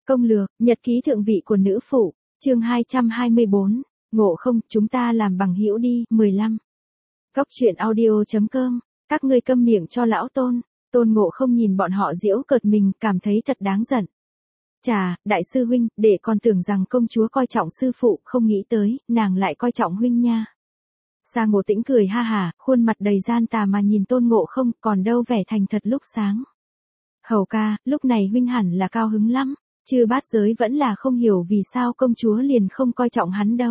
Công lược, nhật ký thượng vị của nữ phụ, chương 224, Ngộ không, chúng ta làm bằng hữu đi, 15. Cốc truyện audio.com, các ngươi câm miệng cho lão Tôn. Tôn Ngộ không nhìn bọn họ giễu cợt mình, cảm thấy thật đáng giận. Chà, đại sư huynh, để con tưởng rằng công chúa coi trọng sư phụ, không nghĩ tới, nàng lại coi trọng huynh nha. Sa Ngộ Tĩnh cười ha hả, khuôn mặt đầy gian tà mà nhìn Tôn Ngộ không, còn đâu vẻ thành thật lúc sáng. Hầu ca, lúc này huynh hẳn là cao hứng lắm, Chư Bát Giới vẫn là không hiểu vì sao công chúa liền không coi trọng hắn đâu.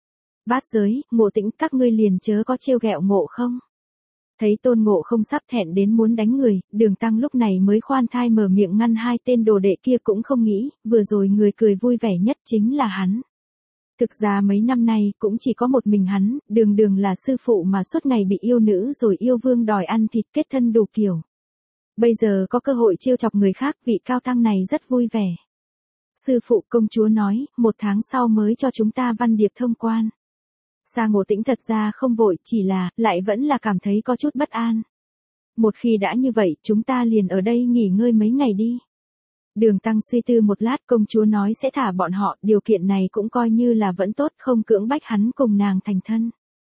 Bát Giới, Ngộ Tĩnh, các ngươi liền chớ có trêu ghẹo Ngộ không. Thấy Tôn Ngộ không sắp thẹn đến muốn đánh người, Đường Tăng lúc này mới khoan thai mở miệng ngăn hai tên đồ đệ kia, cũng không nghĩ, vừa rồi người cười vui vẻ nhất chính là hắn. Thực ra mấy năm nay cũng chỉ có một mình hắn, đường đường là sư phụ mà suốt ngày bị yêu nữ rồi yêu vương đòi ăn thịt kết thân đủ kiểu. Bây giờ có cơ hội trêu chọc người khác, vị cao tăng này rất vui vẻ. Sư phụ, công chúa nói, 1 tháng sau mới cho chúng ta văn điệp thông quan. Sa Ngộ Tĩnh thật ra không vội, chỉ là, lại vẫn là cảm thấy có chút bất an. Một khi đã như vậy, chúng ta liền ở đây nghỉ ngơi mấy ngày đi. Đường Tăng suy tư một lát, công chúa nói sẽ thả bọn họ, điều kiện này cũng coi như là vẫn tốt, không cưỡng bách hắn cùng nàng thành thân.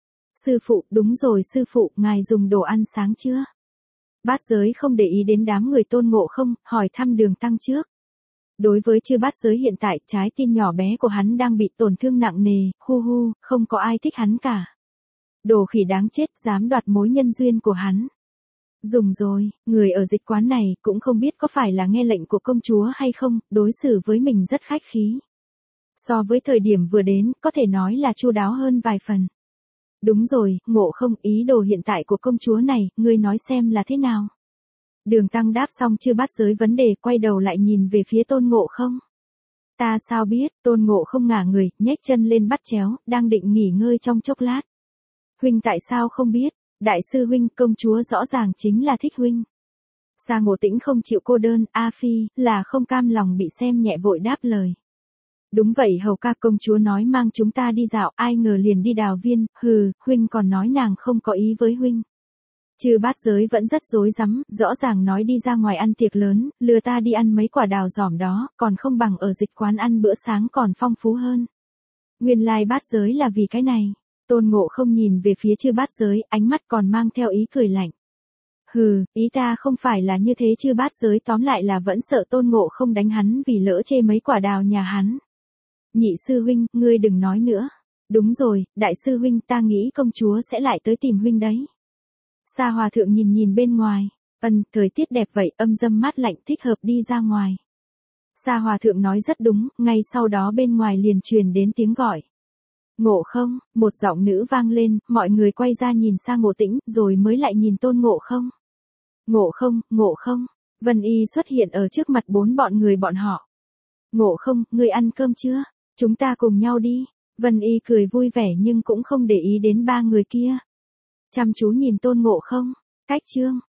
Sư phụ, đúng rồi sư phụ, ngài dùng đồ ăn sáng chưa? Bát Giới không để ý đến đám người Tôn Ngộ không, hỏi thăm Đường Tăng trước. Đối với Chư Bát Giới hiện tại, trái tim nhỏ bé của hắn đang bị tổn thương nặng nề, không có ai thích hắn cả. Đồ khỉ đáng chết, dám đoạt mối nhân duyên của hắn. Dùng rồi, người ở dịch quán này cũng không biết có phải là nghe lệnh của công chúa hay không, đối xử với mình rất khách khí. So với thời điểm vừa đến, có thể nói là chu đáo hơn vài phần. Đúng rồi, Ngộ không, ý đồ hiện tại của công chúa này, ngươi nói xem là thế nào? Đường Tăng đáp xong Chư Bát Giới vấn đề, quay đầu lại nhìn về phía Tôn Ngộ không. Ta sao biết? Tôn Ngộ không ngả người, nhếch chân lên bắt chéo, đang định nghỉ ngơi trong chốc lát. Huynh tại sao không biết? Đại sư huynh, công chúa rõ ràng chính là thích huynh. Sa Ngộ Tĩnh không chịu cô đơn, A Phi, là không cam lòng bị xem nhẹ vội đáp lời. Đúng vậy hầu ca, công chúa nói mang chúng ta đi dạo, ai ngờ liền đi đào viên, huynh còn nói nàng không có ý với huynh. Chư Bát Giới vẫn rất rối rắm, rõ ràng nói đi ra ngoài ăn tiệc lớn, lừa ta đi ăn mấy quả đào giỏm đó, còn không bằng ở dịch quán ăn bữa sáng còn phong phú hơn. Nguyên lai Bát Giới là vì cái này. Tôn Ngộ không nhìn về phía Chư Bát Giới, ánh mắt còn mang theo ý cười lạnh. Ý ta không phải là như thế. Chư Bát Giới tóm lại là vẫn sợ Tôn Ngộ không đánh hắn vì lỡ chê mấy quả đào nhà hắn. Nhị sư huynh, ngươi đừng nói nữa. Đúng rồi, đại sư huynh, ta nghĩ công chúa sẽ lại tới tìm huynh đấy. Sa Hòa Thượng nhìn bên ngoài. Thời tiết đẹp vậy, âm dâm mát lạnh, thích hợp đi ra ngoài. Sa Hòa Thượng nói rất đúng, ngay sau đó bên ngoài liền truyền đến tiếng gọi. Ngộ không, một giọng nữ vang lên, mọi người quay ra nhìn Sa Ngộ Tĩnh, rồi mới lại nhìn Tôn Ngộ không. Ngộ không, Vân Y xuất hiện ở trước mặt 4 bọn họ. Ngộ không, ngươi ăn cơm chưa? Chúng ta cùng nhau đi. Vân Y cười vui vẻ nhưng cũng không để ý đến 3 người kia. Chăm chú nhìn Tôn Ngộ không. Cách chương.